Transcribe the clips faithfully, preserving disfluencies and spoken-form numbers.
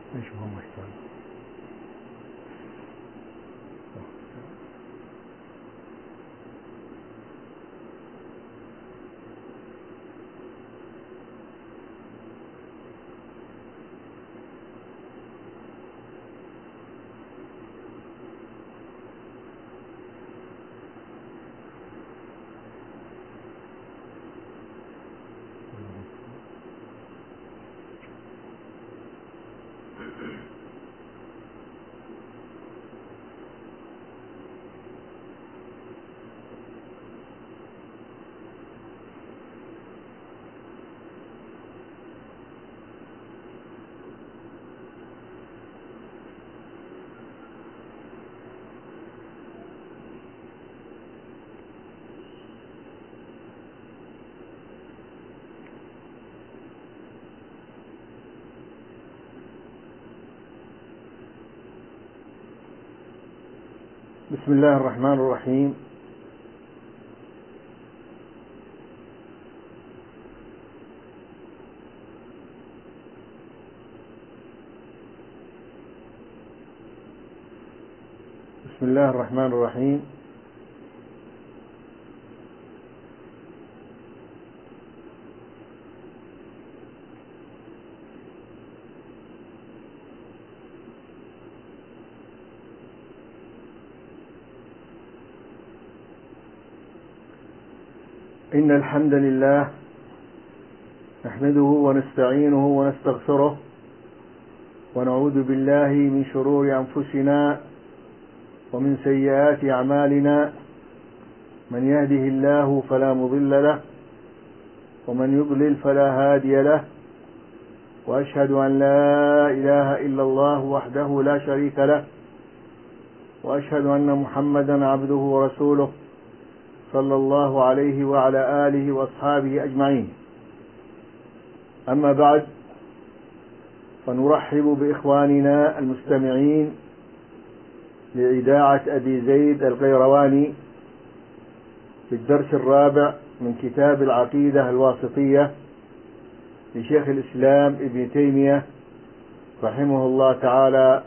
ايش هو محتاج؟ بسم الله الرحمن الرحيم. بسم الله الرحمن الرحيم. إن الحمد لله نحمده ونستعينه ونستغفره ونعوذ بالله من شرور أنفسنا ومن سيئات أعمالنا، من يهده الله فلا مضل له ومن يضلل فلا هادي له، وأشهد أن لا إله إلا الله وحده لا شريك له، وأشهد أن محمدا عبده ورسوله صلى الله عليه وعلى آله وأصحابه أجمعين. أما بعد، فنرحب بإخواننا المستمعين لإذاعة أبي زيد القيرواني في الدرس الرابع من كتاب العقيدة الواسطية لشيخ الإسلام ابن تيمية رحمه الله تعالى.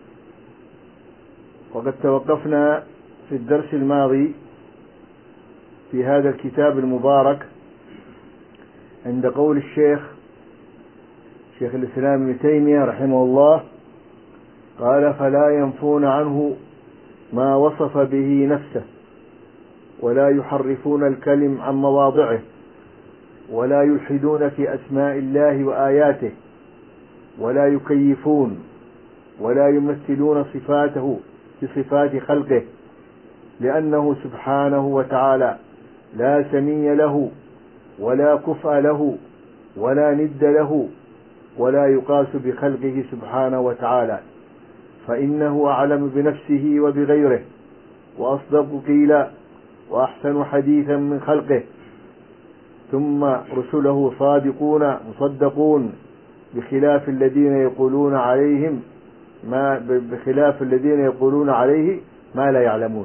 وقد توقفنا في الدرس الماضي في هذا الكتاب المبارك عند قول الشيخ شيخ الإسلام ابن تيمية رحمه الله، قال: فلا ينفون عنه ما وصف به نفسه، ولا يحرفون الكلم عن مواضعه، ولا يلحدون في أسماء الله وآياته، ولا يكيفون ولا يمثلون صفاته بصفات خلقه، لأنه سبحانه وتعالى لا سمي له ولا كفء له ولا ند له، ولا يقاس بخلقه سبحانه وتعالى، فإنه أعلم بنفسه وبغيره، وأصدق قيلا، وأحسن حديثا من خلقه. ثم رسله صادقون مصدقون، بخلاف الذين يقولون عليهم ما بخلاف الذين يقولون عليه ما لا يعلمون.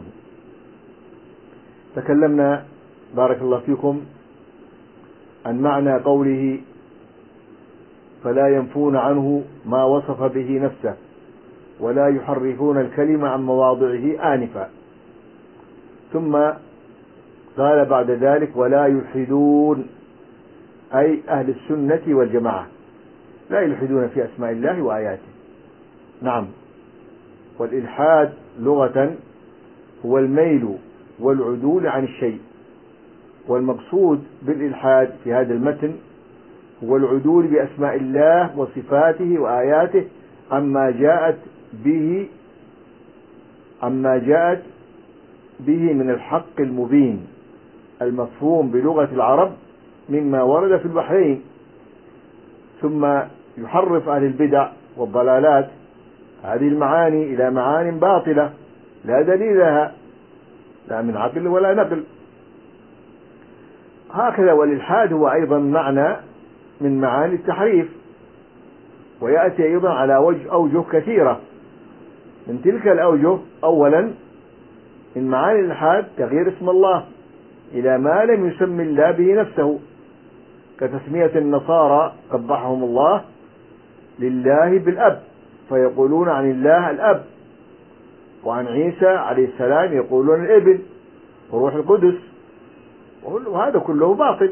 تكلمنا بارك الله فيكم عن معنى قوله: فلا ينفون عنه ما وصف به نفسه، ولا يحرفون الكلمة عن مواضعه آنفا. ثم قال بعد ذلك: ولا يلحدون، أي أهل السنة والجماعة لا يلحدون في أسماء الله وآياته. نعم، والإلحاد لغة هو الميل والعدول عن الشيء، والمقصود بالإلحاد في هذا المتن هو العدول بأسماء الله وصفاته وآياته عما جاءت به عما جاءت به من الحق المبين المفهوم بلغة العرب مما ورد في الوحيين. ثم يحرف أهل البدع والضلالات هذه المعاني إلى معان باطلة لا دليل لها، لا من عقل ولا نقل. هكذا والإلحاد هو أيضا معنى من معاني التحريف، ويأتي أيضا على وجه أوجه كثيرة. من تلك الأوجه: أولا، من معاني الإلحاد تغيير اسم الله إلى ما لم يسمي الله به نفسه، كتسمية النصارى قبحهم الله لله بالأب فيقولون عن الله الأب، وعن عيسى عليه السلام يقولون الابن وروح القدس، وهذا كله باطل.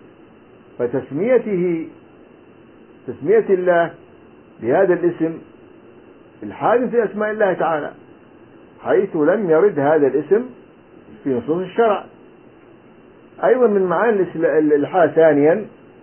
فتسميته تسمية الله بهذا الاسم الحادث في أسماء الله تعالى، حيث لم يرد هذا الاسم في نصوص الشرع. أيضا من معاني الإلحاد ثانيا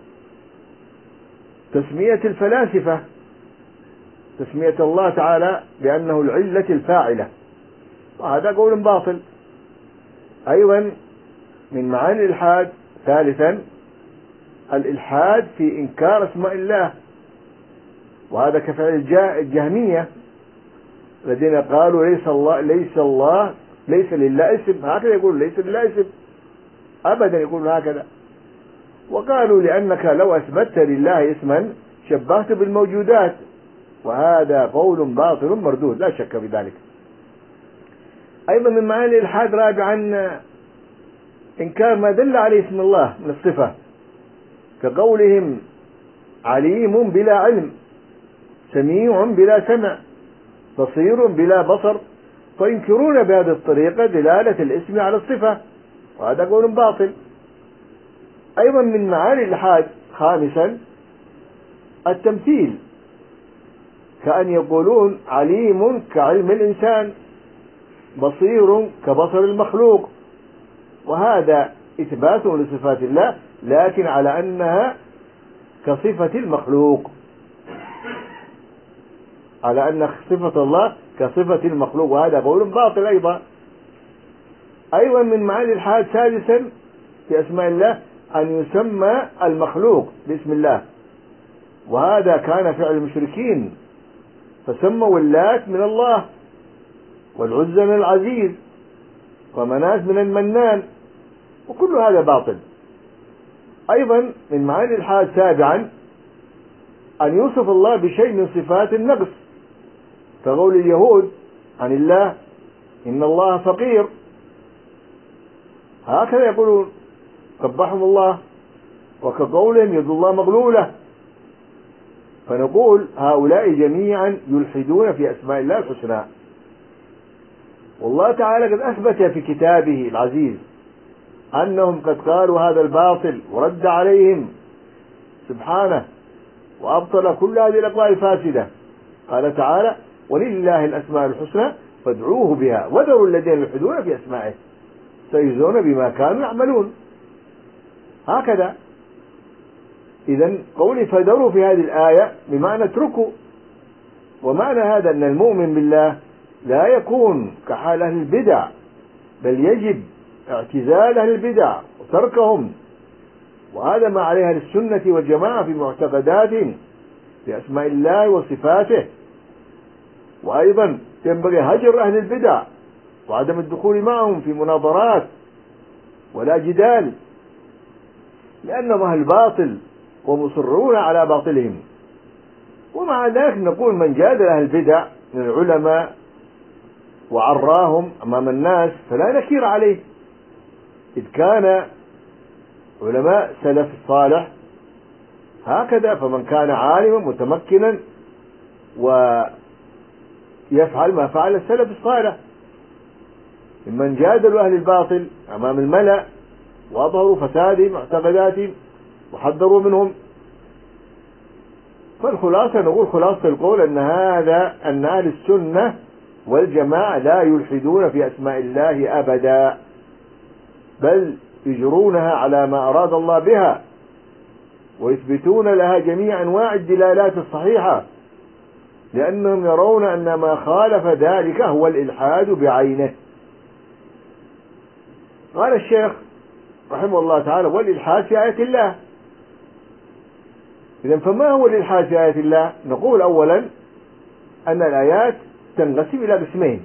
تسمية الفلاسفة، تسمية الله تعالى بأنه العلة الفاعلة، وهذا قول باطل. أيضا من معاني الإلحاد ثالثا الإلحاد في إنكار أسماء الله، وهذا كفعل الجهمية الذين قالوا ليس الله ليس الله ليس لله اسم، هكذا يقول ليس لله اسم، أبدا يقول هكذا. وقالوا لأنك لو أثبتت لله اسما شبهت بالموجودات، وهذا قول باطل مردود لا شك في ذلك. أيضا من معاني الإلحاد رابعا إنكار ما دل عليه اسم الله من الصفة، كقولهم عليم بلا علم، سميع بلا سمع، بصير بلا بصر، فينكرون بهذه الطريقة دلالة الاسم على الصفة، وهذا قول باطل. أيضا من معاني الإلحاد خامسا التمثيل، كأن يقولون عليم كعلم الإنسان، بصير كبصر المخلوق، وهذا إثبات لصفات الله لكن على أنها كصفة المخلوق، على أن صفة الله كصفة المخلوق، وهذا قول باطل أيضا. أيضا من معاني الإلحاد سادسا في أسماء الله أن يسمى المخلوق باسم الله، وهذا كان فعل المشركين، فسموا اللات من الله، والعزى من العزيز، ومناة من المنان، وكل هذا باطل. أيضا من معاني الإلحاد سابعا أن يوصف الله بشيء من صفات النقص، كقول اليهود عن الله إن الله فقير، هكذا يقولون قبحهم الله، وكقولهم يد الله مغلولة. فنقول هؤلاء جميعا يلحدون في أسماء الله الحسنى. والله تعالى قد أثبت في كتابه العزيز أنهم قد قالوا هذا الباطل ورد عليهم سبحانه وأبطل كل هذه الأقوال الفاسدة. قال تعالى ولله الأسماء الحسنى فادعوه بها وذروا الذين يلحدون في أسمائه سيجزون بما كانوا يعملون. هكذا إذن قولي فذروا في هذه الآية بمعنى اتركوا، ومعنى هذا أن المؤمن بالله لا يكون كحال أهل البدع، بل يجب اعتزال أهل البدع وتركهم، وهذا ما عليها للسنة والجماعة في معتقداتهم في أسماء الله وصفاته. وأيضا ينبغي هجر أهل البدع وعدم الدخول معهم في مناظرات ولا جدال، لأنهم أهل باطل ومصرون على باطلهم. ومع ذلك نقول من جادل أهل البدع من العلماء وعراهم أمام الناس فلا نكير عليه، إذ كان علماء سلف الصالح هكذا، فمن كان عالما متمكنا ويفعل ما فعل السلف الصالح ممن جادلوا أهل الباطل أمام الملأ وأظهروا فسادهم معتقداتهم وحذروا منهم. فالخلاصة نقول خلاصة القول أن هذا أن أهل السنة والجماعة لا يلحدون في أسماء الله أبدا، بل يجرونها على ما أراد الله بها، ويثبتون لها جميع أنواع الدلالات الصحيحة، لأنهم يرون أن ما خالف ذلك هو الإلحاد بعينه. قال الشيخ رحمه الله تعالى والإلحاد في آية الله. إذن فما هو الإلحاد في آية الله؟ نقول أولا أن الآيات تنقسم إلى قسمين.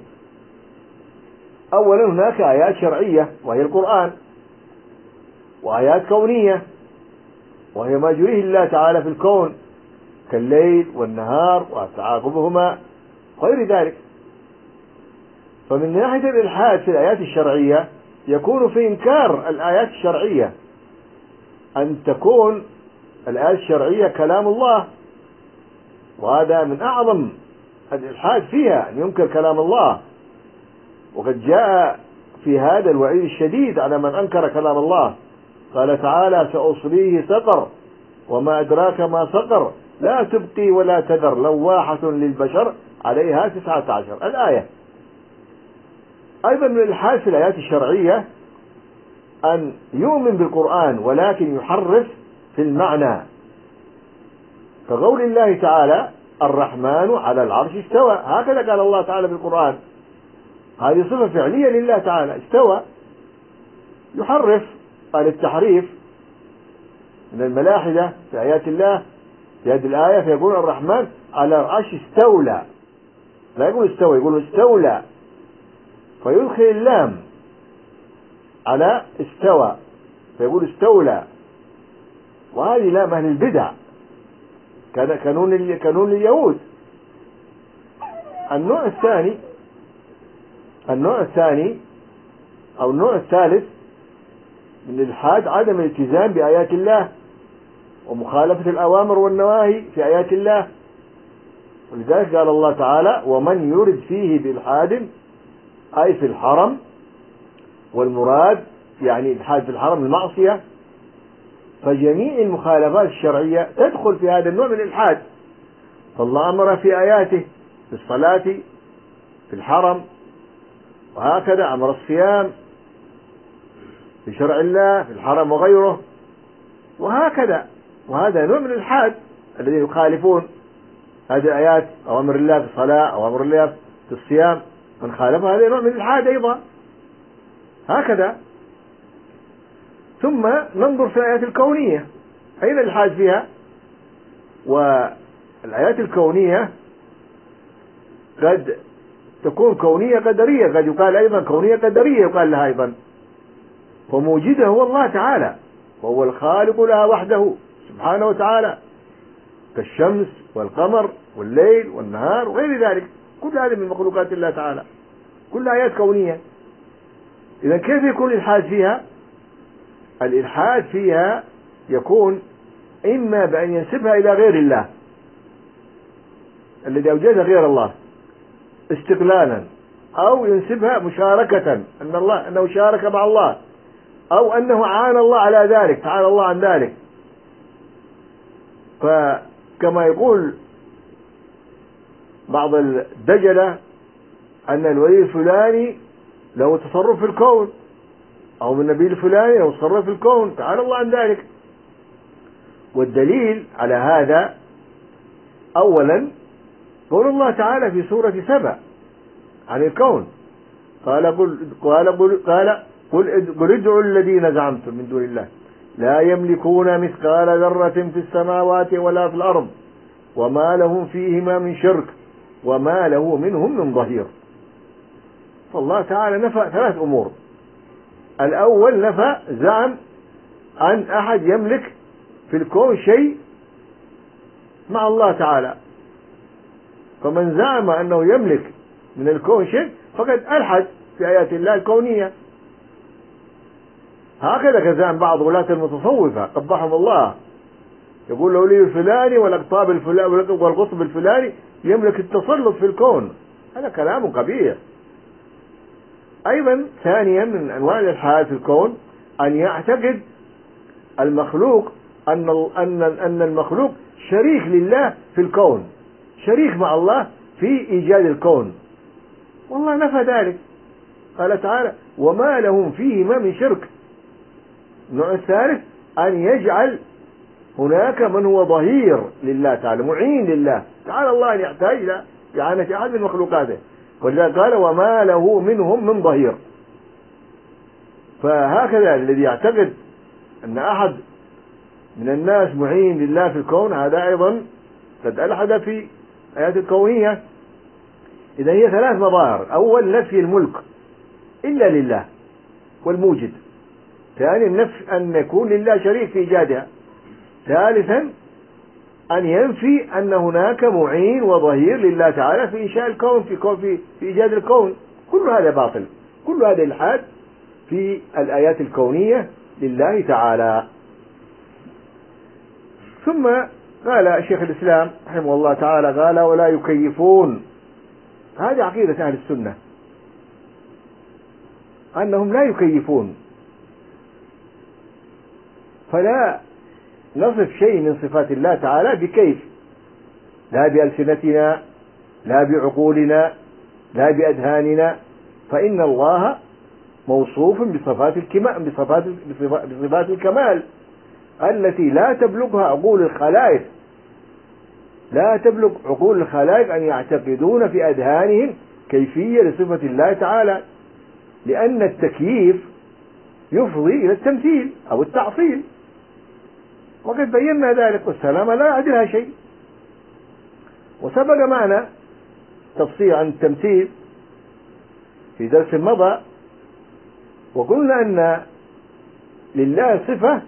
أولا هناك آيات شرعية وهي القرآن، وآيات كونية وهي ما يجريه الله تعالى في الكون كالليل والنهار وتعاقبهما غير ذلك. فمن ناحية الإلحاد في الآيات الشرعية يكون في إنكار الآيات الشرعية، أن تكون الآيات الشرعية كلام الله، وهذا من أعظم الإلحاد فيها أن ينكر كلام الله، وقد جاء في هذا الوعيد الشديد على من أنكر كلام الله. قال تعالى: سأصليه سقر وما أدراك ما سقر لا تبقي ولا تذر لواحة للبشر عليها تسعة عشر الآية. أيضا من الإلحاد في الآيات الشرعية أن يؤمن بالقرآن ولكن يحرف في المعنى، كقول الله تعالى: الرحمن على العرش استوى، هكذا قال الله تعالى في القرآن. هذه صفة فعلية لله تعالى، استوى. يحرف، قال التحريف من الملاحدة في آيات الله في هذه الآية، فيقول الرحمن على العرش استولى، لا يقول استوى، يقول استولى، فيدخل اللام على استوى فيقول استولى، وهذه لام أهل البدع، كان كانون كانون اليهود. النوع الثاني النوع الثاني أو النوع الثالث من الإلحاد عدم الالتزام بآيات الله ومخالفة الأوامر والنواهي في آيات الله. ولذلك قال الله تعالى: ومن يرد فيه بإلحاد، أي في الحرم، والمراد يعني الإلحاد في الحرم المعصية، فجميع المخالفات الشرعية تدخل في هذا النوع من الإلحاد. فالله أمر في آياته في الصلاة في الحرم، وهكذا أمر الصيام في شرع الله في الحرم وغيره، وهكذا. وهذا نوع من الإلحاد الذين يخالفون هذه الآيات، أوامر الله في الصلاة، أوامر الله في الصيام، من خالفها هذا نوع من الإلحاد أيضا، هكذا. ثم ننظر في الآيات الكونية، أين الإلحاد فيها؟ والآيات الكونية قد تكون كونية قدرية، قد يقال أيضا كونية قدرية يقال لها أيضا، وموجدها هو الله تعالى، وهو الخالق لها وحده سبحانه وتعالى، كالشمس والقمر والليل والنهار وغير ذلك، كل هذه من مخلوقات الله تعالى، كل آيات كونية. إذا كيف يكون الإلحاد فيها؟ الإلحاد فيها يكون إما بأن ينسبها إلى غير الله الذي أوجدها غير الله استقلالا، أو ينسبها مشاركة، أن الله أنه شارك مع الله، أو أنه عان الله على ذلك، تعالى الله عن ذلك. فكما يقول بعض الدجلة أن الولي الفلاني له تصرف في الكون، أو من النبي الفلاني له تصرف في الكون، تعالى الله عن ذلك. والدليل على هذا أولا قول الله تعالى في سورة سبأ عن الكون، قال قل قال قل قال قل قل ادعوا الذين زعمتم من دون الله لا يملكون مثقال ذرة في السماوات ولا في الأرض وما لهم فيهما من شرك وما له منهم من ظهير. فالله تعالى نفى ثلاث أمور. الأول نفى زعم أن أحد يملك في الكون شيء مع الله تعالى، فمن زعم أنه يملك من الكون شيء فقد ألحد في آيات الله الكونية. هكذا كزعم بعض ولاة المتصوفة قبحهم الله، يقول الولي الفلاني والأقطاب الفلاني والقطب الفلاني يملك التسلط في الكون، هذا كلام قبيح. أيضا ثانيا من أنواع الإلحاد في الكون أن يعتقد المخلوق أن أن أن المخلوق شريك لله في الكون، شريك مع الله في إيجاد الكون، والله نفى ذلك، قال تعالى: وما لهم فيهما من شرك. النوع الثالث أن يجعل هناك من هو ظهير لله تعالى، معين لله تعالى الله، أن يحتاج إلى إعانة أحد من مخلوقاته، ولذلك قال: وما له منهم من ظهير. فهكذا الذي يعتقد أن أحد من الناس معين لله في الكون، هذا أيضا قد ألحد في آيات الكونية. إذا هي ثلاث مظاهر: أول نفي الملك إلا لله والموجد، ثاني النفي أن يكون لله شريك في إيجادها، ثالثا أن ينفي أن هناك معين وظهير لله تعالى في إنشاء الكون، في, كون في, في إيجاد الكون. كل هذا باطل، كل هذا إلحاد في الآيات الكونية لله تعالى. ثم قال شيخ الإسلام رحمه الله تعالى، قال: ولا يكيفون هذه عقيدة أهل السنة، أنهم لا يكيفون، فلا نصف شيء من صفات الله تعالى بكيف، لا بألسنتنا لا بعقولنا لا بأذهاننا، فإن الله موصوف بصفات الكمال بصفات بصفات الكمال التي لا تبلغها عقول الخلائق، لا تبلغ عقول الخلائق أن يعتقدون في أذهانهم كيفية لصفة الله تعالى، لأن التكييف يفضي إلى التمثيل أو التعطيل، وقد بينا ذلك، والسلامة لا يعدلها شيء. وسبق معنا تفصيل عن التمثيل في درس مضى، وقلنا أن لله صفة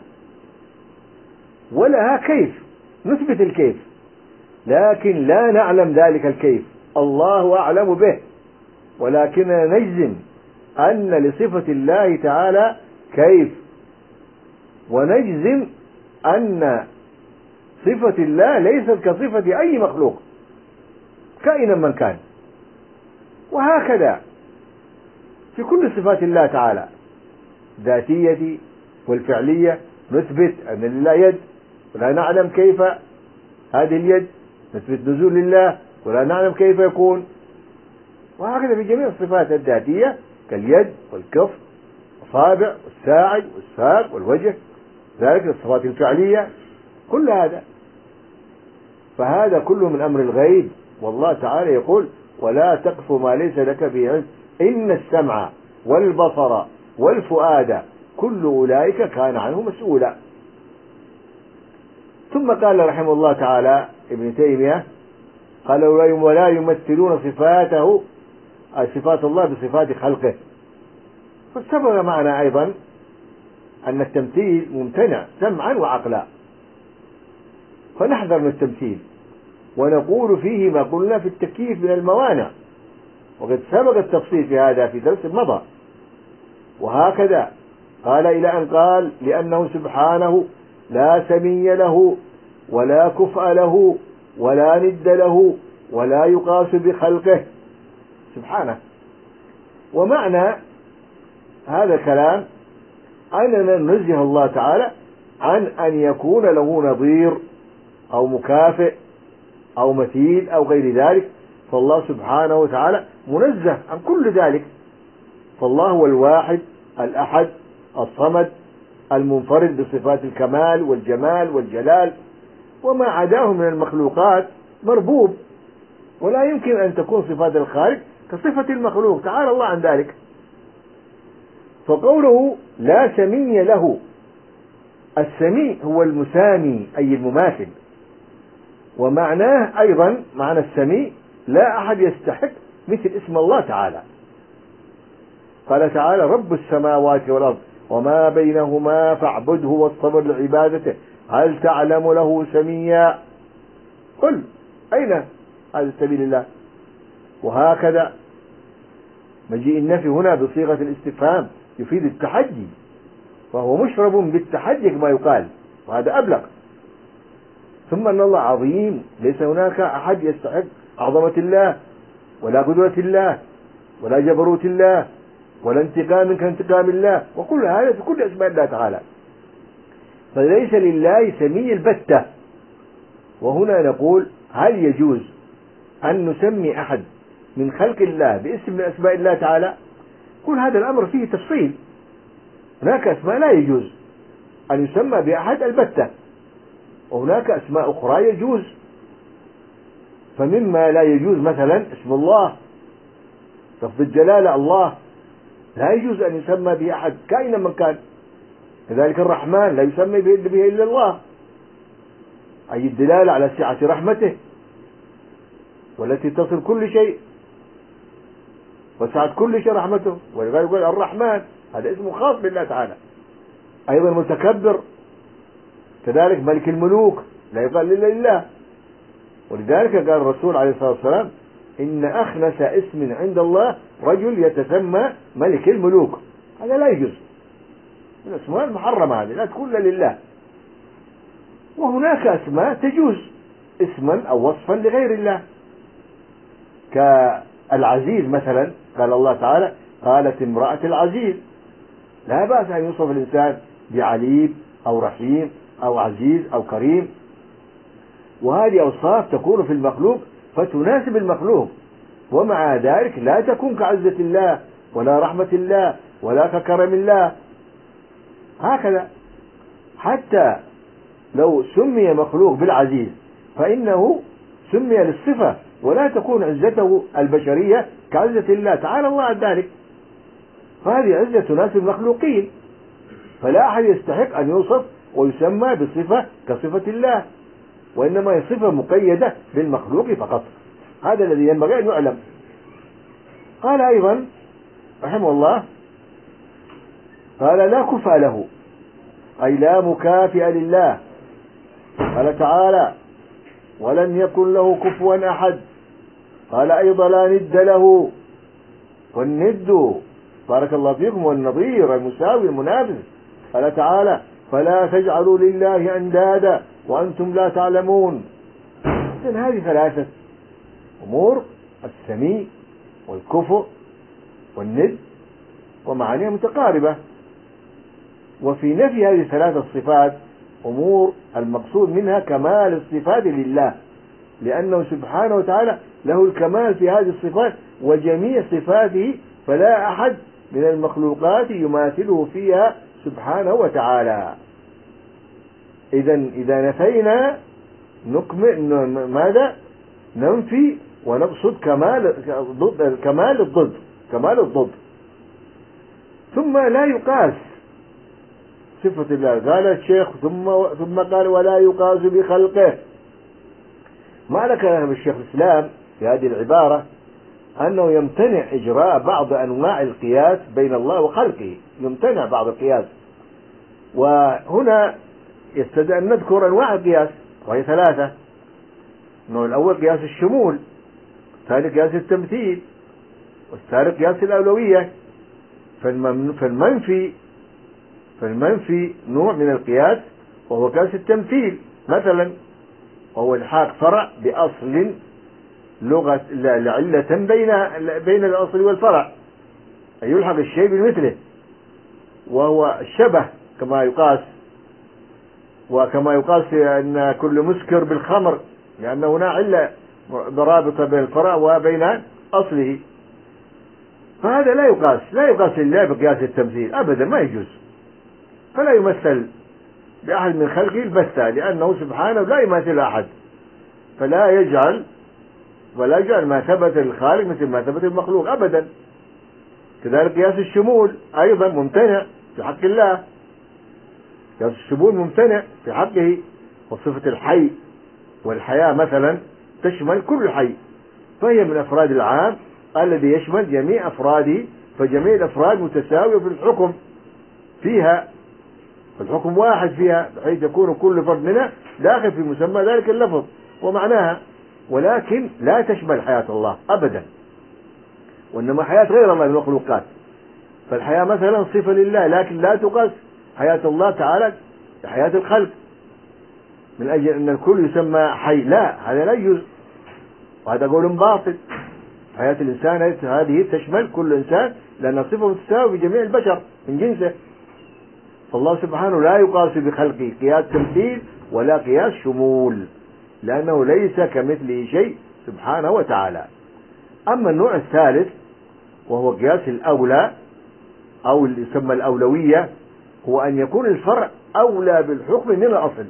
ولها كيف، نثبت الكيف لكن لا نعلم ذلك الكيف، الله أعلم به، ولكننا نجزم أن لصفة الله تعالى كيف، ونجزم أن صفة الله ليست كصفة أي مخلوق كائنا من كان. وهكذا في كل صفات الله تعالى الذاتية والفعلية نثبت أن لله يد ولا نعلم كيف هذه اليد، نثبت نزول الله ولا نعلم كيف يكون، وهكذا في جميع الصفات الذاتية كاليد والكف والأصابع والساعد والساق والوجه، ذلك الصفات الفعلية كل هذا. فهذا كله من أمر الغيب، والله تعالى يقول ولا تقف ما ليس لك به علم إن السمع والبصر والفؤاد كل أولئك كان عنه مسؤولا. ثم قال رحمه الله تعالى ابن تيمية قال ولا يمثلون صفاته صفات الله بصفات خلقه. فسبق معنا أيضا أن التمثيل ممتنع سمعا وعقلا، فنحذر من التمثيل ونقول فيه ما قلنا في التكييف من الموانع، وقد سبق التفصيل في هذا في درس مضى. وهكذا قال إلى أن قال لأنه سبحانه لا سمي له ولا كفء له ولا ند له ولا يقاس بخلقه سبحانه. ومعنى هذا الكلام أننا ننزه الله تعالى عن أن يكون له نظير أو مكافئ أو مثيل أو غير ذلك، فالله سبحانه وتعالى منزه عن كل ذلك، فالله هو الواحد الأحد الصمد المنفرد بصفات الكمال والجمال والجلال، وما عداه من المخلوقات مربوب، ولا يمكن أن تكون صفات الخالق كصفة المخلوق، تعالى الله عن ذلك. فقوله لا سمي له، السمي هو المسامي أي المماثل، ومعناه أيضا معنى السمي لا أحد يستحق مثل اسم الله تعالى. قال تعالى رب السماوات والأرض وما بينهما فاعبده واصطبر لعبادته هل تعلم له سميا، قل أين هذا سبيل الله. وهكذا مجيء النفي هنا بصيغة الاستفهام يفيد التحدي، فهو مشرب بالتحدي كما يقال، وهذا أبلغ. ثم أن الله عظيم، ليس هناك أحد يستحق عظمة الله ولا قدرة الله ولا جبروت الله ولا انتقام كانتقام الله، وكل هذا في كل أسماء الله تعالى، فليس لله سمي البتة. وهنا نقول هل يجوز أن نسمي أحد من خلق الله باسم من أسماء الله تعالى؟ كل هذا الأمر فيه تفصيل، هناك أسماء لا يجوز أن يسمى بأحد البتة، وهناك أسماء أخرى يجوز. فمما لا يجوز مثلا اسم الله، لفظ الجلالة الله لا يجوز أن يسمى به أحد كائنا من كان، كذلك الرحمن لا يسمى به إلا الله، أي الدلالة على سعة رحمته والتي تصل كل شيء وسعت كل شيء رحمته، ولذلك يقول الرحمن هذا اسم خاص بالله تعالى. أيضا متكبر كذلك ملك الملوك لا يقال إلا لله، ولذلك قال الرسول عليه الصلاة والسلام إن أخنس اسم عند الله رجل يتسمى ملك الملوك، هذا لا يجوز، الأسماء المحرمة هذه لا تكون لله. وهناك أسماء تجوز اسما أو وصفا لغير الله العزيز مثلا، قال الله تعالى قالت امرأة العزيز، لا بأس أن يوصف الإنسان بعليم أو رحيم أو عزيز أو كريم، وهذه أوصاف تكون في المخلوق فتناسب المخلوق، ومع ذلك لا تكون كعزة الله ولا رحمة الله ولا ككرم الله. هكذا حتى لو سمي مخلوق بالعزيز فإنه سمي للصفة، ولا تكون عزته البشرية كعزة الله تعالى الله عن ذلك، فهذه عزة تناسب المخلوقين، فلا أحد يستحق أن يوصف ويسمى بصفة كصفة الله، وإنما هي صفة مقيدة بالمخلوق فقط. هذا الذي ينبغي أن يعلم. قال أيضا رحمه الله قال لا كفء له، أي لا مكافئ لله. قال تعالى ولم يكن له كفوا أحد. قال أيضا لا ند له، والند بارك الله فيكم والنظير المساوي المنافس. قال تعالى فلا تجعلوا لله أندادا وأنتم لا تعلمون. إذن هذه ثلاثة أمور: السميع والكفء والند، ومعانيها متقاربة. وفي نفي هذه الثلاثة الصفات أمور المقصود منها كمال الصفات لله، لأنه سبحانه وتعالى له الكمال في هذه الصفات وجميع صفاته، فلا أحد من المخلوقات يماثله فيها سبحانه وتعالى. إذا إذا نفينا نكمل ماذا؟ ننفي ونقصد كمال ضد كمال الضد كمال الضد. ثم لا يقاس صفة الله. قال الشيخ ثم ثم قال ولا يقاس بخلقه. معنى كلام الشيخ الإسلام في هذه العبارة أنه يمتنع إجراء بعض أنواع القياس بين الله وخلقه، يمتنع بعض القياس. وهنا يستدعي أن نذكر أنواع القياس، وهي ثلاثة. النوع الأول قياس الشمول، الثاني قياس التمثيل، والثالث قياس الأولوية. فالمنفي فالمنفي نوع من القياس وهو قياس التمثيل مثلا، وهو الحاق فرع بأصل لغة لعلة بين بين الأصل والفرع، أي يلحق الشيء بمثله، وهو الشبه كما يقاس. وكما يقاس أن كل مسكر بالخمر، لأن هنا علة برابطة بين الفرع وبين أصله. فهذا لا يقاس لا يقاس الله بقياس التمثيل أبدا، ما يجوز، فلا يمثل بأحد من خلقه البتة، لأنه سبحانه لا يمثل أحد، فلا يجعل ولا يجعل ما ثبت للخالق مثل ما ثبت المخلوق أبدا. كذلك قياس الشمول أيضا ممتنع في حق الله، قياس الشمول ممتنع في حقه. وصفة الحي والحياة مثلا تشمل كل حي، فهي من أفراد العام الذي يشمل جميع أفراده، فجميع الأفراد متساوية في الحكم فيها، الحكم واحد فيها، بحيث يكون كل فرد منها داخل في مسمى ذلك اللفظ ومعناها، ولكن لا تشمل حياة الله أبدا، وإنما حياة غير الله من المخلوقات. فالحياة مثلا صفة لله، لكن لا تقاس حياة الله تعالى حياة الخلق من أجل أن الكل يسمى حي، لا، هذا لا يجوز، وهذا قول باطل. حياة الإنسان هذه تشمل كل إنسان، لأن صفة متساوية بجميع البشر من جنسه. فالله سبحانه لا يقاس بخلقه قياس تمثيل ولا قياس شمول، لأنه ليس كمثله شيء سبحانه وتعالى. أما النوع الثالث وهو قياس الأولى أو اللي يسمى الأولوية، هو أن يكون الفرع أولى بالحكم من الأصل.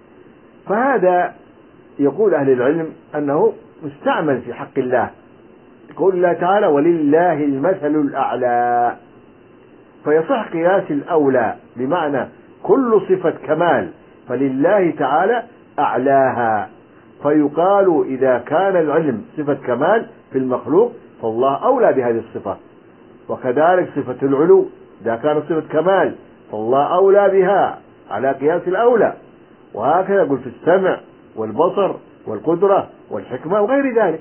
فهذا يقول أهل العلم أنه مستعمل في حق الله، يقول الله تعالى ولله المثل الأعلى، فيصح قياس الأولى بمعنى كل صفة كمال فلله تعالى أعلاها، فيقال إذا كان العلم صفة كمال في المخلوق فالله أولى بهذه الصفة، وكذلك صفة العلو إذا كانت صفة كمال فالله أولى بها على قياس الأولى، وهكذا يقول في السمع والبصر والقدرة والحكمة وغير ذلك.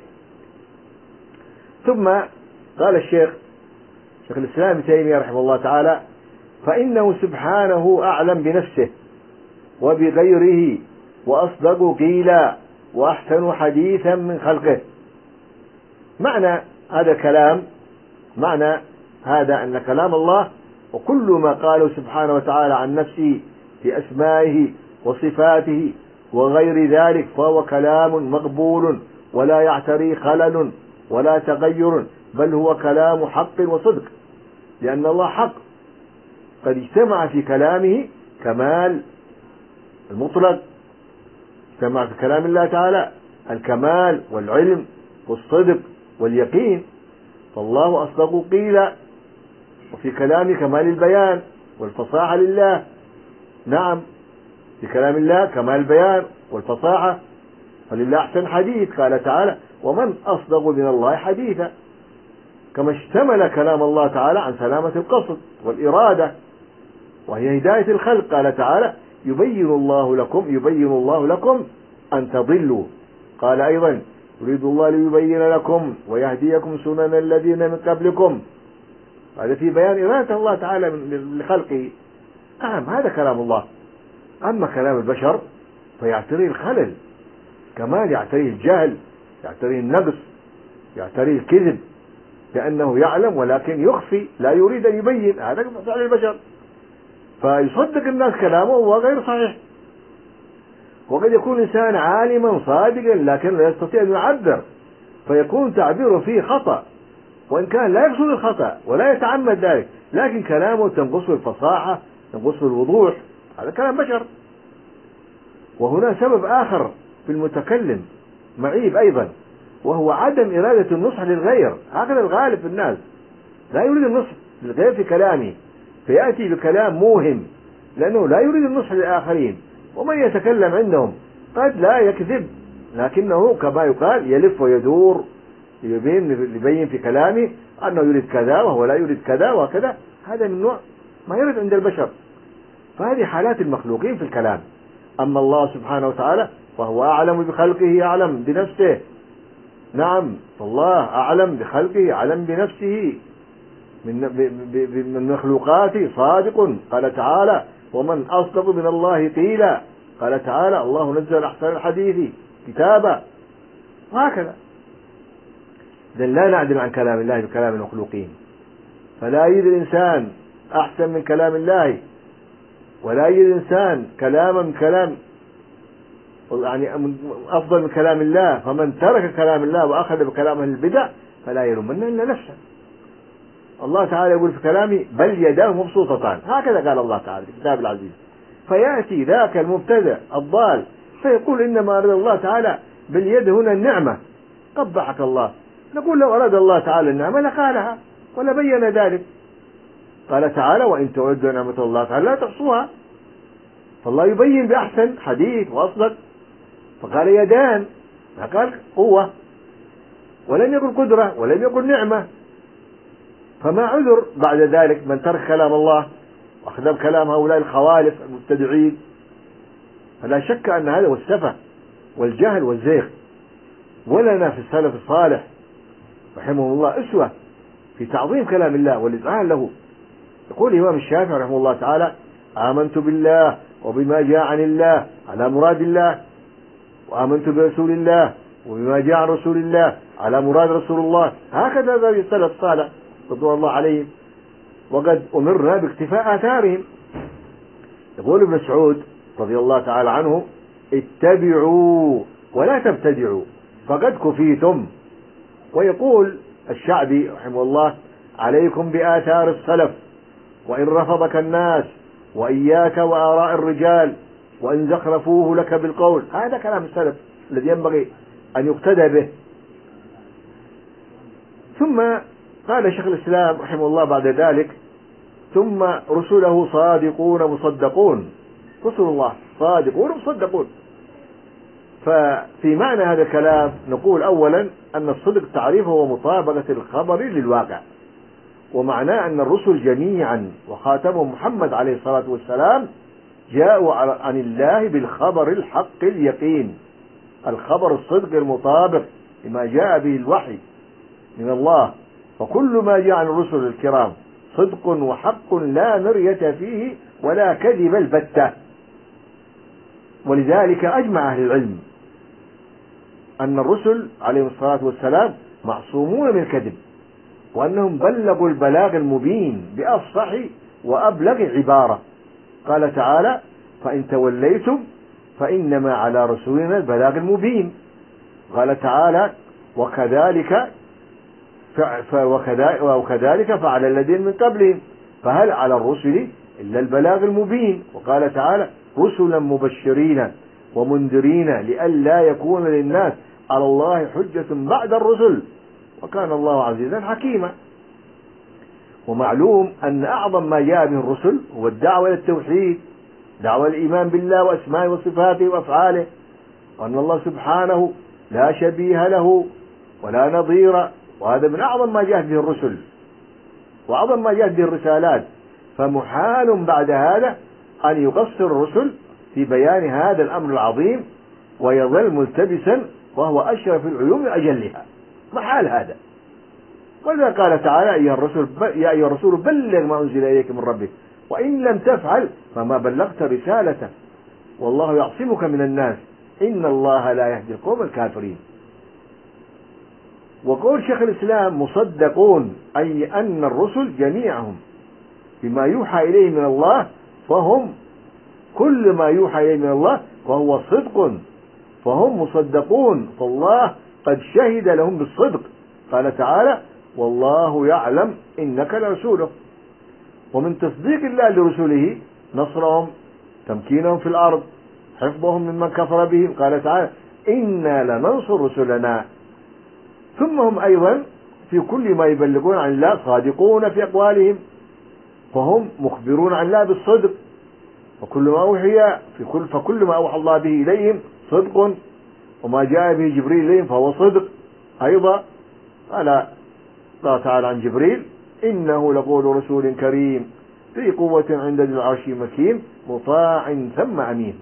ثم قال الشيخ شيخ الإسلام ابن تيمية رحمه الله تعالى فإنه سبحانه أعلم بنفسه وبغيره وأصدق قيلا وأحسن حديثا من خلقه. معنى هذا كلام، معنى هذا أن كلام الله وكل ما قاله سبحانه وتعالى عن نفسه في أسمائه وصفاته وغير ذلك فهو كلام مقبول ولا يعتري خلل ولا تغير، بل هو كلام حق وصدق، لأن الله حق قد اجتمع في كلامه كمال المطلق، اجتمع في كلام الله تعالى الكمال والعلم والصدق واليقين، فالله أصدق قيلا، وفي كلام كمال البيان والفصاحة لله. نعم، في كلام الله كمال البيان والفصاحة، فلله أحسن حديث، قال تعالى ومن أصدق من الله حديثا. كما اشتمل كلام الله تعالى عن سلامة القصد والإرادة وهي هداية الخلق، قال تعالى يبين الله لكم يبين الله لكم أن تضلوا. قال أيضا يريد الله ليبين لكم ويهديكم سنن الذين من قبلكم. هذا في بيان إرادة الله تعالى لخلقه. نعم، هذا كلام الله. أما كلام البشر فيعتريه الخلل، كمال يعتريه الجهل، يعتريه النقص، يعتريه الكذب، لأنه يعلم ولكن يخفي، لا يريد أن يبين. هذا فعل البشر، فيصدق الناس كلامه وهو غير صحيح. وقد يكون إنسان عالما صادقا لكن لا يستطيع أن يعبر، فيكون تعبيره فيه خطأ، وإن كان لا يقصد الخطأ ولا يتعمد ذلك، لكن كلامه تنقصه الفصاحة، تنقصه الوضوح. هذا كلام بشر. وهنا سبب آخر في المتكلم معيب أيضا، وهو عدم إرادة النصح للغير. هكذا الغالب في الناس، لا يريد النصح للغير في كلامه، فيأتي بكلام موهم لأنه لا يريد النصح للآخرين. ومن يتكلم عندهم قد لا يكذب، لكنه كما يقال يلف ويدور، يبين يبين في كلامه أنه يريد كذا وهو لا يريد كذا وكذا. هذا من نوع ما يرد عند البشر، فهذه حالات المخلوقين في الكلام. أما الله سبحانه وتعالى فهو أعلم بخلقه أعلم بنفسه. نعم، فالله أعلم بخلقه أعلم بنفسه من من مخلوقاته صادق. قال تعالى ومن أصدق من الله قيلا. قال تعالى الله نزل أحسن الحديث كتابا. وهكذا. إذن لا نعدل عن كلام الله بكلام المخلوقين، فلا يجد الإنسان أحسن من كلام الله، ولا يجد الإنسان كلاما من كلام يعني أفضل من كلام الله. فمن ترك كلام الله وأخذ بكلام أهل البدع فلا يلومن إلا نفسه. الله تعالى يقول في كلامه بل يداه مبسوطتان، هكذا قال الله تعالى في الكتاب العزيز. فيأتي ذاك المبتدع الضال فيقول إنما أراد الله تعالى باليد هنا النعمة. قبحك الله. نقول لو أراد الله تعالى النعمة لقالها ولا بين ذلك. قال تعالى وإن تعدوا نعمة الله تعالى لا تحصوها. فالله يبين بأحسن حديث وأصدق، فقال يدان، ما قال قوة، ولم يقل قدرة، ولم يقل نعمة. فما عذر بعد ذلك من ترك كلام الله وأخذ كلام هؤلاء الخوالف المبتدعين. فلا شك أن هذا هو السفه والجهل والزيغ. ولنا في السلف الصالح رحمه الله أسوة في تعظيم كلام الله والإذعان له. يقول الإمام الشافعي رحمه الله تعالى آمنت بالله وبما جاء عن الله على مراد الله، وآمنت برسول الله وبما جاء عن رسول الله على مراد رسول الله. هكذا ذا السلف الصالح رضوان الله عليهم، وقد أمرنا باقتفاء آثارهم. يقول ابن مسعود رضي الله تعالى عنه اتبعوا ولا تبتدعوا فقد كفيتم. ويقول الشعبي رحمه الله عليكم بآثار السلف وإن رفضك الناس وإياك وآراء الرجال وإن زخرفوه لك بالقول. هذا كلام السلف الذي ينبغي أن يقتدى به. ثم قال شيخ الإسلام رحمه الله بعد ذلك ثم رسله صادقون مصدقون. رسل الله صادقون مصدقون. ففي معنى هذا الكلام نقول أولا أن الصدق تعريفه هو مطابقة الخبر للواقع، ومعناه أن الرسل جميعا وخاتمهم محمد عليه الصلاة والسلام جاءوا عن الله بالخبر الحق اليقين، الخبر الصدق المطابق لما جاء به الوحي من الله. فكل ما جاء عن الرسل الكرام صدق وحق لا مرية فيه ولا كذب البتة. ولذلك أجمع أهل العلم أن الرسل عليهم الصلاة والسلام معصومون من الكذب، وأنهم بلغوا البلاغ المبين بأفصح وأبلغ عبارة. قال تعالى: فإن توليتم فإنما على رسولنا البلاغ المبين. قال تعالى: وكذلك وكذلك فعل الذين من قبلهم فهل على الرسل إلا البلاغ المبين. وقال تعالى: رسلا مبشرين ومنذرين لئلا يكون للناس على الله حجة بعد الرسل وكان الله عزيزا حكيما. ومعلوم أن أعظم ما جاء به الرسل هو الدعوة إلى التوحيد، دعوة الإيمان بالله وأسمائه وصفاته وأفعاله، وأن الله سبحانه لا شبيه له ولا نظير، وهذا من أعظم ما جاء به الرسل وأعظم ما جاء به الرسالات. فمحال بعد هذا أن يقصر الرسل في بيان هذا الأمر العظيم ويظل ملتبسا وهو أشرف العلوم أجلها، محال هذا. ولذا قال تعالى: أيها الرسول يا أيها الرسول بلغ ما أنزل إليك من ربك وإن لم تفعل فما بلغت رسالته والله يعصمك من الناس إن الله لا يهدي القوم الكافرين. وقول شيخ الإسلام مصدقون، أي أن الرسل جميعهم بما يوحى إليه من الله، فهم كل ما يوحى إليه من الله فهو صدق، فهم مصدقون، فالله قد شهد لهم بالصدق. قال تعالى: والله يعلم إنك لرسوله. ومن تصديق الله لرسله نصرهم، تمكينهم في الأرض، حفظهم ممن كفر بهم. قال تعالى: إنا لننصر رسلنا. ثم هم أيضا في كل ما يبلغون عن الله صادقون في أقوالهم، فهم مخبرون عن الله بالصدق، وكل ما أوحي في كل فكل ما أوحى الله به إليهم صدق، وما جاء به جبريل إليهم فهو صدق أيضا. قال الله تعالى عن جبريل: إنه لقول رسول كريم ذي قوة عند ذي العرش مكين مطاع ثم أمين.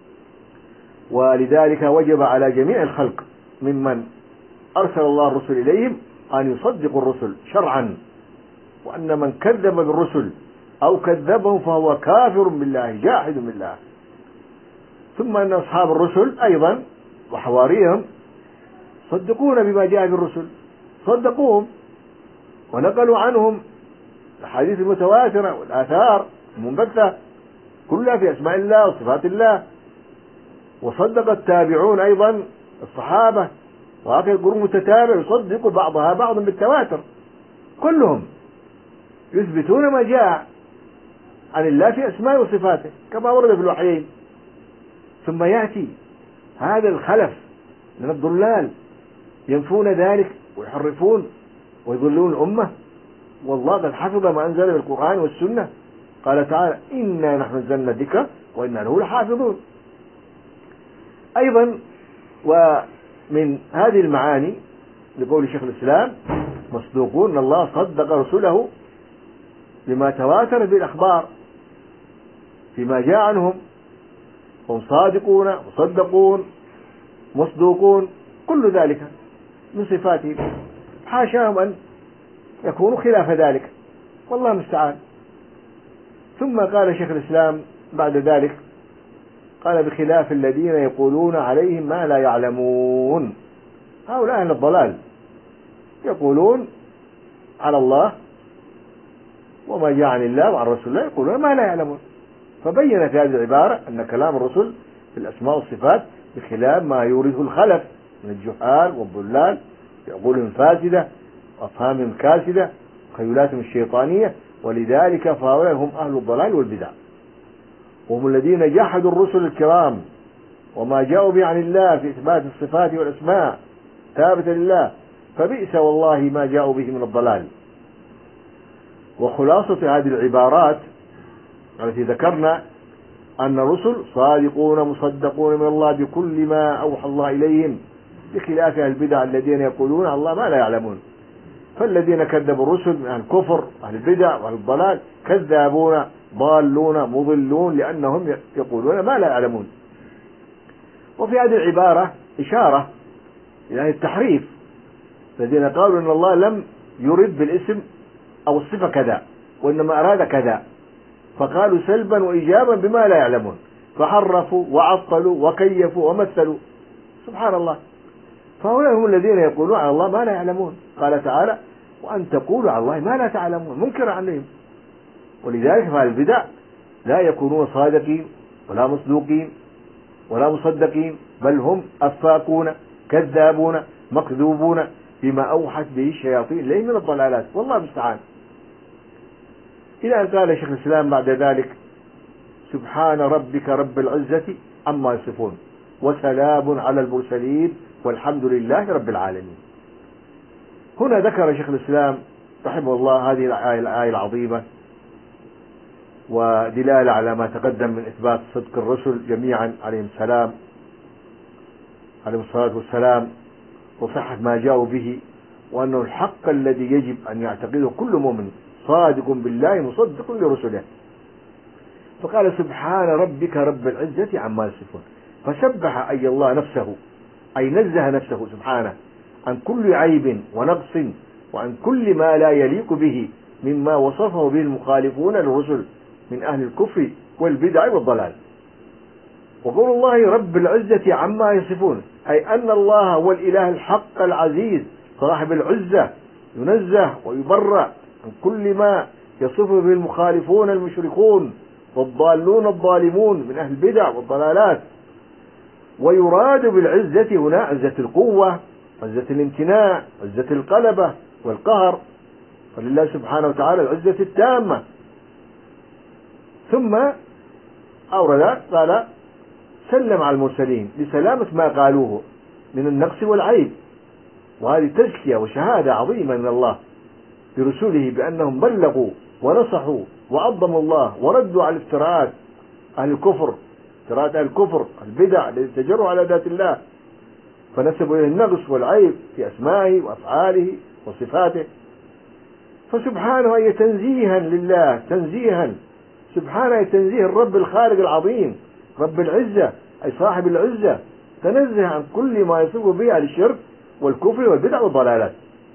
ولذلك وجب على جميع الخلق ممن أرسل الله الرسل إليهم أن يصدقوا الرسل شرعا، وأن من كذب بالرسل أو كذبهم فهو كافر بالله جاحد بالله. ثم أن أصحاب الرسل أيضا وحواريهم صدقون بما جاء بالرسل، صدقوهم ونقلوا عنهم الحديث المتواترة والآثار المنبثة كلها في أسماء الله وصفات الله. وصدق التابعون أيضا الصحابة وآخر القرون متتابع يصدق بعضها بعضا بالتواتر، كلهم يثبتون ما جاء عن الله في أسماء وصفاته كما ورد في الوحيين. ثم يأتي هذا الخلف من الضلال ينفون ذلك ويحرفون ويضلون الأمة، والله قد حفظ ما أنزل بالقرآن والسنة. قال تعالى: إنا نحن نزلنا الذكر وإنا له لحافظون. أيضا ومن هذه المعاني لقول شيخ الإسلام مصدوقون، أن الله صدق رسله بما تواتر بالأخبار فيما جاء عنهم، هم صادقون مصدقون مصدوقون، كل ذلك من صفاتهم، حاشاهم أن يكونوا خلاف ذلك، والله المستعان. ثم قال شيخ الإسلام بعد ذلك، قال: بخلاف الذين يقولون عليهم ما لا يعلمون. هؤلاء أهل الضلال يقولون على الله وما جاء عن الله وعن رسول الله يقولون ما لا يعلمون. فبين في هذه العبارة أن كلام الرسل في الأسماء والصفات بخلاف ما يورثه الخلف من الجهال والضلال بعقولهم فاسدة وأفهامهم كاسدة وخيولاتهم الشيطانية، ولذلك فهؤلاء هم أهل الضلال والبدع، وهم الذين جحدوا الرسل الكرام وما جاءوا به عن الله في إثبات الصفات والأسماء ثابتة لله، فبئس والله ما جاءوا به من الضلال. وخلاصة هذه العبارات التي ذكرنا أن الرسل صادقون مصدقون من الله بكل ما أوحى الله إليهم، بخلاف أهل البدع الذين يقولون على الله ما لا يعلمون. فالذين كذبوا الرسل من أهل الكفر وأهل البدع وأهل الضلال كذابون ضالون مضلون، لأنهم يقولون ما لا يعلمون. وفي هذه العبارة إشارة إلى التحريف، الذين قالوا أن الله لم يرد بالاسم أو الصفة كذا وإنما أراد كذا، فقالوا سلبا وإيجابا بما لا يعلمون، فحرفوا وعطلوا وكيفوا ومثلوا. سبحان الله. فهؤلاء هم الذين يقولون على الله ما لا يعلمون. قال تعالى وأن تقولوا على الله ما لا تعلمون، منكر عنهم. ولذلك فهذه البدع لا يكونون صادقين ولا مصدوقين ولا مصدقين، بل هم أفاكون كذابون مكذوبون بما أوحت به الشياطين لهم من الضلالات، والله المستعان. إلى أن قال شيخ الإسلام بعد ذلك سبحان ربك رب العزة عما يصفون وسلام على المرسلين والحمد لله رب العالمين. هنا ذكر شيخ الإسلام رحمه الله هذه الآية العظيمة ودلالة على ما تقدم من إثبات صدق الرسل جميعا عليهم السلام عليهم الصلاة والسلام، وصحة ما جاءوا به، وأنه الحق الذي يجب أن يعتقده كل مؤمن صادق بالله مصدق لرسله. فقال سبحان ربك رب العزة عما يصفون، فسبح أي الله نفسه، أي نزه نفسه سبحانه عن كل عيب ونقص وعن كل ما لا يليق به مما وصفه به المخالفون للرسل من أهل الكفر والبدع والضلال. وقول الله رب العزة عما يصفون أي أن الله هو الإله الحق العزيز صاحب العزة، ينزه ويبرأ عن كل ما يصفه به المخالفون المشركون والضالون الظالمون من أهل البدع والضلالات. ويراد بالعزة هنا عزة القوة، عزة الامتناع، عزة القلبة والقهر، فلله سبحانه وتعالى العزة التامة. ثم أورد قال سلم على المرسلين لسلامة ما قالوه من النقص والعيب، وهذه تزكية وشهادة عظيمة من الله برسوله بأنهم بلغوا ونصحوا وعظموا الله وردوا على الافتراءات أهل الكفر، افتراءات أهل الكفر البدع الذي تجروا على ذات الله، فنسبوا إليه النقص والعيب في أسمائه وأفعاله وصفاته. فسبحانه أي تنزيها لله، تنزيها سبحانه تنزيه الرب الخالق العظيم رب العزة أي صاحب العزة، تنزه عن كل ما يصف به أهل الشرك والكفر والبدع والضلالات.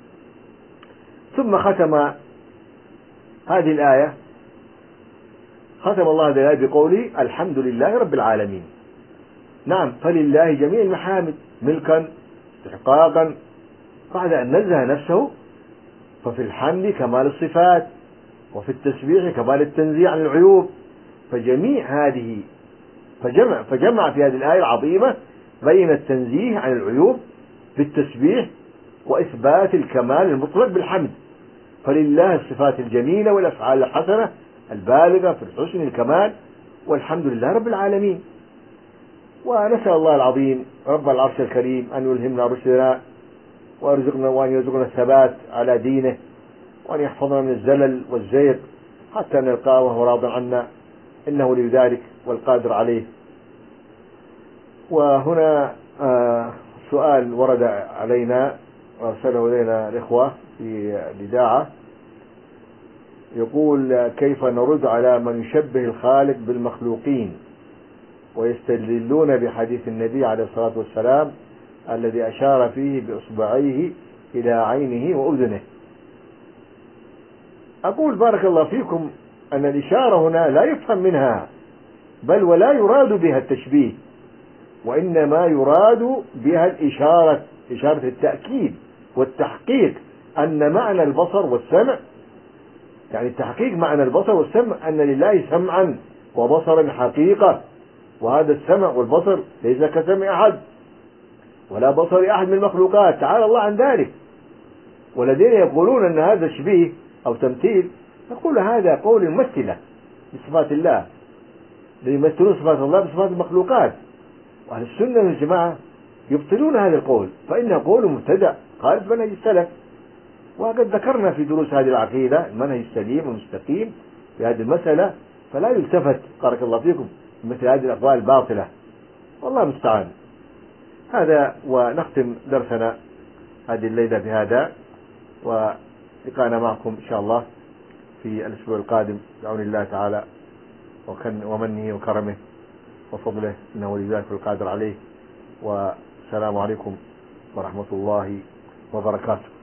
ثم ختم هذه الآية ختم الله هذه الآية بقوله الحمد لله رب العالمين. نعم، فلله جميع المحامد ملكا استحقاقا، بعد أن نزه نفسه ففي الحمد كمال الصفات وفي التسبيح كمال التنزيه عن العيوب. فجميع هذه فجمع فجمع في هذه الآية العظيمة بين التنزيه عن العيوب بالتسبيح وإثبات الكمال المطلق بالحمد. فلله الصفات الجميلة والأفعال الحسنة البالغة في الحسن الكمال، والحمد لله رب العالمين. ونسأل الله العظيم رب العرش الكريم أن يلهمنا رشدنا ويرزقنا وأن يرزقنا الثبات على دينه، وأن يحفظنا من الزلل والزيغ حتى نلقاه وهو راض عنا، إنه لذلك والقادر عليه. وهنا آه سؤال ورد علينا وارسله إلينا الإخوة في الإذاعة، يقول كيف نرد على من يشبه الخالق بالمخلوقين ويستدلون بحديث النبي عليه الصلاة والسلام الذي أشار فيه بإصبعيه إلى عينه وأذنه. أقول بارك الله فيكم أن الإشارة هنا لا يفهم منها بل ولا يراد بها التشبيه، وإنما يراد بها الإشارة، إشارة التأكيد والتحقيق أن معنى البصر والسمع، يعني التحقيق معنى البصر والسمع أن لله سمعا وبصرا حقيقة، وهذا السمع والبصر ليس كسمع أحد ولا بصر أحد من المخلوقات، تعالى الله عن ذلك. والذين يقولون أن هذا شبيه أو تمثيل نقول هذا قول ممثلة بصفات الله، يمثلون صفات الله بصفات المخلوقات. وأهل السنة والجماعة يبطلون هذا القول، فإنه قول مبتدع خالف منهج السلف. وقد ذكرنا في دروس هذه العقيدة المنهج السليم والمستقيم في هذه المسألة، فلا يلتفت بارك الله فيكم مثل هذه الأقوال الباطلة، والله المستعان. هذا ونختم درسنا هذه الليلة بهذا، ولقانا معكم إن شاء الله في الأسبوع القادم بعون الله تعالى ومنه وكرمه وفضله، إنه ولي ذلك القادر عليه. والسلام عليكم ورحمة الله وبركاته.